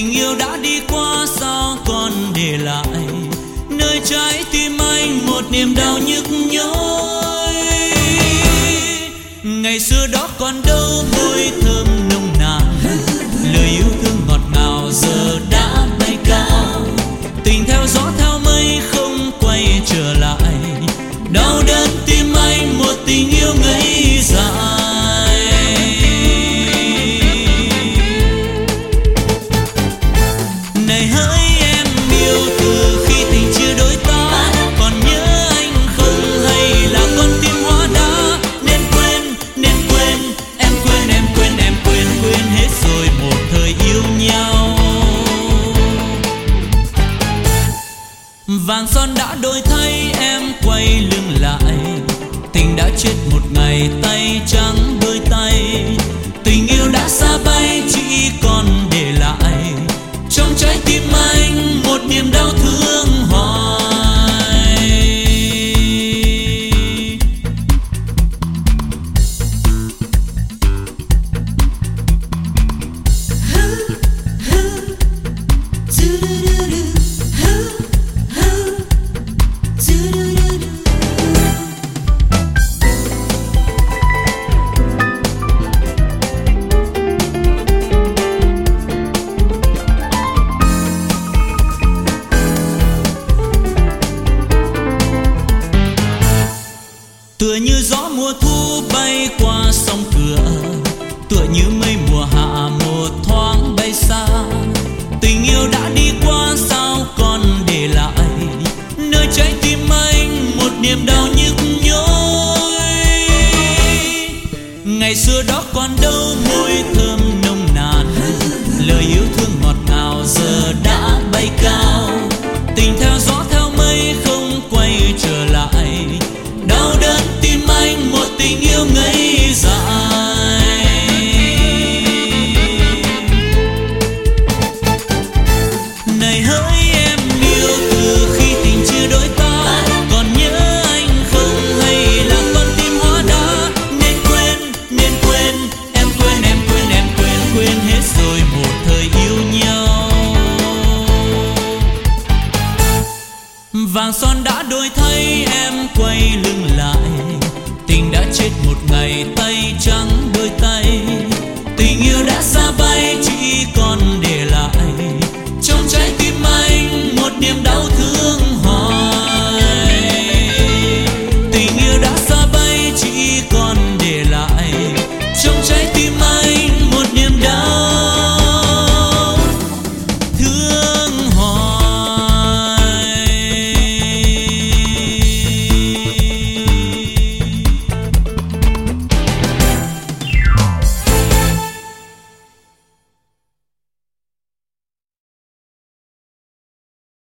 Tình yêu đã đi qua sao còn để lại nơi trái tim anh một niềm đau nhức nhối. Ngày xưa đó còn đâu môi thơm nồng nàn, lời yêu thương ngọt ngào giờ đã bay cao. Tình theo gió theo mây không quay trở lại, đau đớn tim anh một tình yêu ngây dại. Này hỡi em yêu từ khi tình chưa đôi ta, còn nhớ anh không hay là con tim hóa đá. Nên quên em quên em quên hết rồi một thời yêu nhau. Vàng son đã đổi thay em quay lưng lại, tình đã chết một ngày tay trắng đôi tay. Tình yêu đã xa bay chỉ còn để lại trong trái tim anh một niềm đau thương hoài. Tựa như gió mùa thu bay qua sông cửa, tựa như mây mùa hạ một thoáng bay xa. Tình yêu đã đi qua sao còn để lại nơi trái tim anh một niềm đau nhức nhối. Ngày xưa đó còn đâu môi thơm nồng nàn, lời yêu thương ngọt ngào giờ đã bay cao. Tình theo gió theo mây không quay trở lại, đau đớn tim anh một tình yêu ngây dại. Này hỡi em yêu từ khi tình chưa đổi ta, còn nhớ anh không hay là con tim hóa đá. Nên quên em quên hết rồi một thời yêu nhau. Vàng son